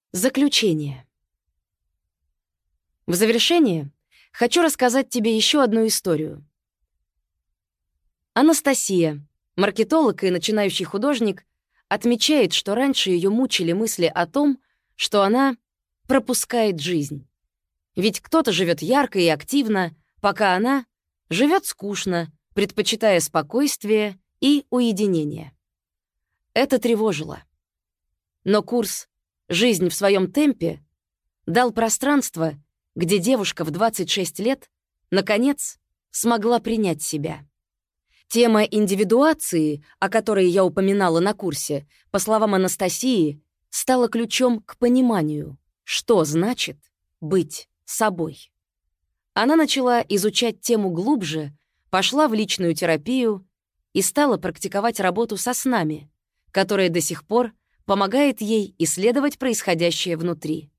Заключение. В завершение хочу рассказать тебе еще одну историю. Анастасия, маркетолог и начинающий художник, отмечает, что раньше ее мучили мысли о том, что она пропускает жизнь. Ведь кто-то живет ярко и активно, пока она живет скучно, предпочитая спокойствие и уединение. Это тревожило. Но курс «Жизнь в своем темпе» дал пространство, где девушка в 26 лет, наконец, смогла принять себя. Тема индивидуации, о которой я упоминала на курсе, по словам Анастасии, стала ключом к пониманию, что значит быть собой. Она начала изучать тему глубже, пошла в личную терапию и стала практиковать работу со снами, которая до сих пор помогает ей исследовать происходящее внутри.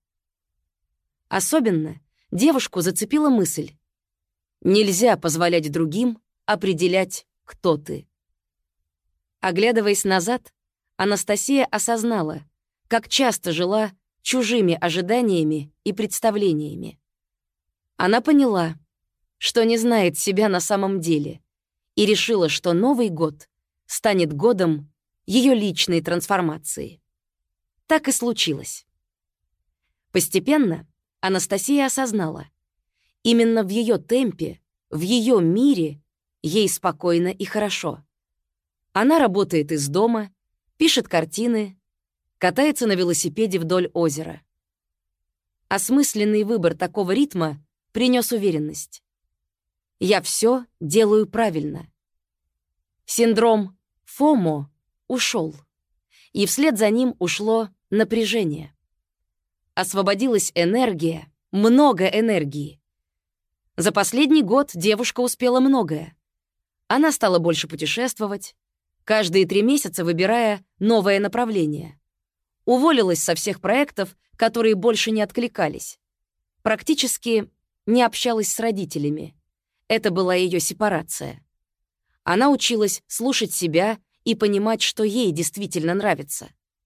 Особенно девушку зацепила мысль: нельзя позволять другим определять, кто ты. Оглядываясь назад, Анастасия осознала, как часто жила чужими ожиданиями и представлениями. Она поняла, что не знает себя на самом деле, и решила, что Новый год станет годом ее личной трансформации. Так и случилось. Постепенно Анастасия осознала, именно в ее темпе, в ее мире ей спокойно и хорошо. Она работает из дома, пишет картины, катается на велосипеде вдоль озера. Осмысленный выбор такого ритма принес уверенность. Я все делаю правильно. Синдром ФОМО ушел, и вслед за ним ушло напряжение. Освободилась энергия, много энергии. За последний год девушка успела многое. Она стала больше путешествовать, каждые 3 месяца выбирая новое направление. Уволилась со всех проектов, которые больше не откликались. Практически не общалась с родителями. Это была ее сепарация. Она училась слушать себя и понимать, что ей действительно нравится.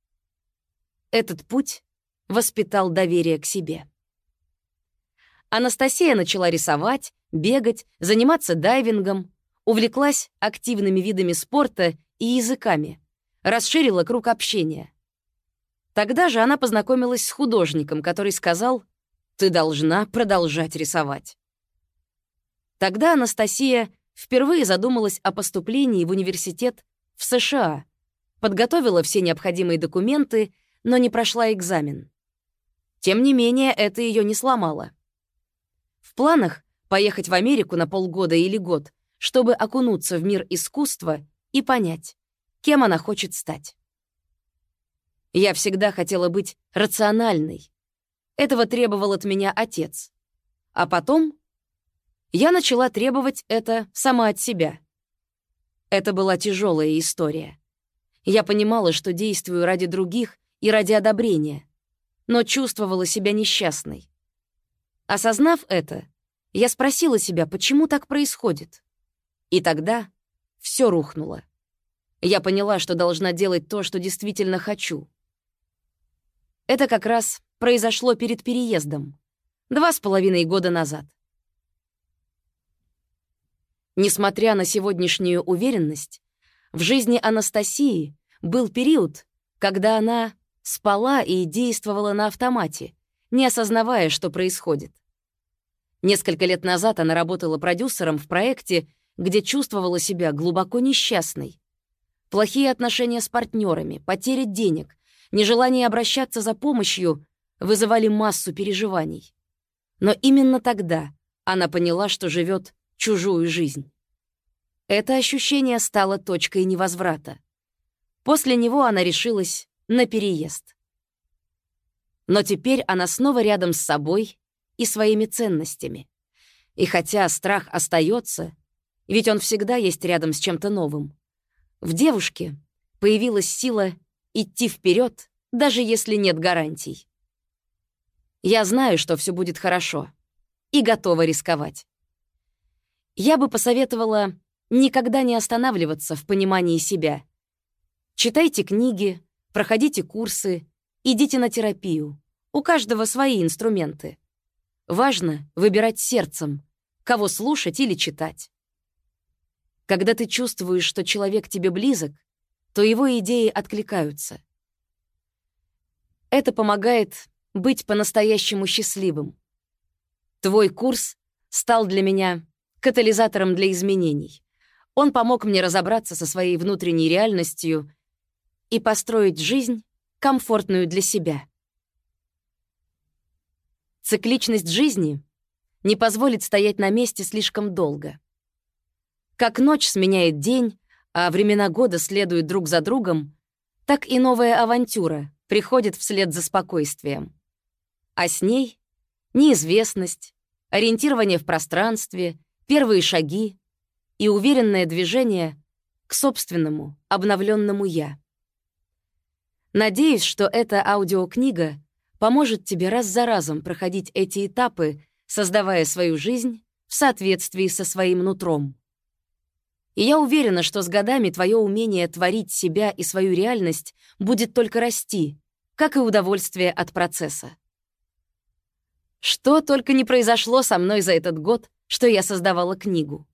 Этот путь воспитал доверие к себе. Анастасия начала рисовать, бегать, заниматься дайвингом, увлеклась активными видами спорта и языками, расширила круг общения. Тогда же она познакомилась с художником, который сказал: «Ты должна продолжать рисовать». Тогда Анастасия впервые задумалась о поступлении в университет в США, подготовила все необходимые документы, но не прошла экзамен. Тем не менее, это ее не сломало. В планах поехать в Америку на полгода или год, чтобы окунуться в мир искусства и понять, кем она хочет стать. Я всегда хотела быть рациональной. Этого требовал от меня отец. А потом я начала требовать это сама от себя. Это была тяжелая история. Я понимала, что действую ради других и ради одобрения, но чувствовала себя несчастной. Осознав это, я спросила себя, почему так происходит. И тогда все рухнуло. Я поняла, что должна делать то, что действительно хочу. Это как раз произошло перед переездом, 2,5 года назад. Несмотря на сегодняшнюю уверенность, в жизни Анастасии был период, когда она спала и действовала на автомате, не осознавая, что происходит. Несколько лет назад она работала продюсером в проекте, где чувствовала себя глубоко несчастной. Плохие отношения с партнерами, потеря денег, нежелание обращаться за помощью вызывали массу переживаний. Но именно тогда она поняла, что живет чужую жизнь. Это ощущение стало точкой невозврата. После него она решилась на переезд. Но теперь она снова рядом с собой и своими ценностями. И хотя страх остается, ведь он всегда есть рядом с чем-то новым, в девушке появилась сила идти вперед, даже если нет гарантий. Я знаю, что все будет хорошо, и готова рисковать. Я бы посоветовала никогда не останавливаться в понимании себя. Читайте книги, проходите курсы, идите на терапию, У каждого свои инструменты. Важно выбирать сердцем, кого слушать или читать. Когда ты чувствуешь, что человек тебе близок, то его идеи откликаются. Это помогает быть по-настоящему счастливым. Твой курс стал для меня катализатором для изменений. Он помог мне разобраться со своей внутренней реальностью и построить жизнь, комфортную для себя. Цикличность жизни не позволит стоять на месте слишком долго. Как ночь сменяет день, а времена года следуют друг за другом, так и новая авантюра приходит вслед за спокойствием. А с ней — неизвестность, ориентирование в пространстве, первые шаги и уверенное движение к собственному, обновленному «я». Надеюсь, что эта аудиокнига поможет тебе раз за разом проходить эти этапы, создавая свою жизнь в соответствии со своим нутром. И я уверена, что с годами твое умение творить себя и свою реальность будет только расти, как и удовольствие от процесса. Что только не произошло со мной за этот год, что я создавала книгу.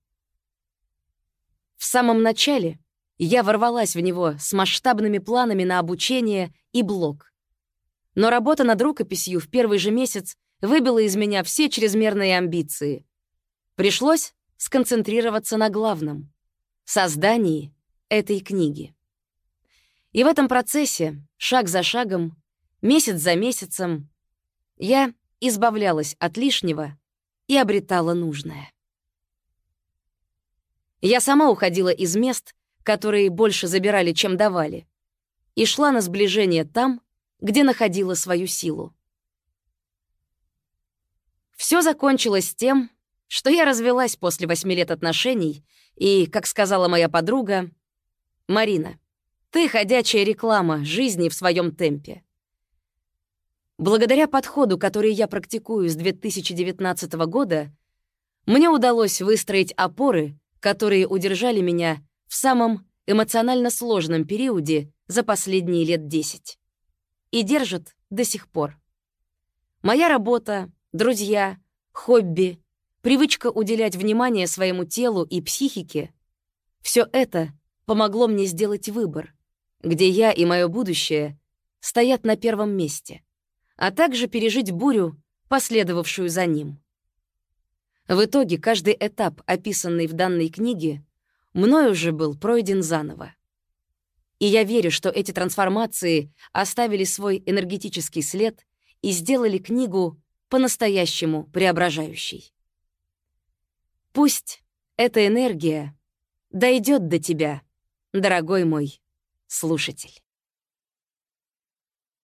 В самом начале я ворвалась в него с масштабными планами на обучение и блог. Но работа над рукописью в первый же месяц выбила из меня все чрезмерные амбиции. Пришлось сконцентрироваться на главном — создании этой книги. И в этом процессе, шаг за шагом, месяц за месяцем, я избавлялась от лишнего и обретала нужное. Я сама уходила из мест, которые больше забирали, чем давали, и шла на сближение там, где находила свою силу. Все закончилось тем, что я развелась после 8 лет отношений, и, как сказала моя подруга, «Марина, ты ходячая реклама жизни в своем темпе». Благодаря подходу, который я практикую с 2019 года, мне удалось выстроить опоры, которые удержали меня в самом эмоционально сложном периоде за последние лет 10. И держат до сих пор. Моя работа, друзья, хобби, привычка уделять внимание своему телу и психике — все это помогло мне сделать выбор, где я и мое будущее стоят на первом месте, а также пережить бурю, последовавшую за ним. В итоге каждый этап, описанный в данной книге, мною уже был пройден заново. И я верю, что эти трансформации оставили свой энергетический след и сделали книгу по-настоящему преображающей. Пусть эта энергия дойдет до тебя, дорогой мой слушатель.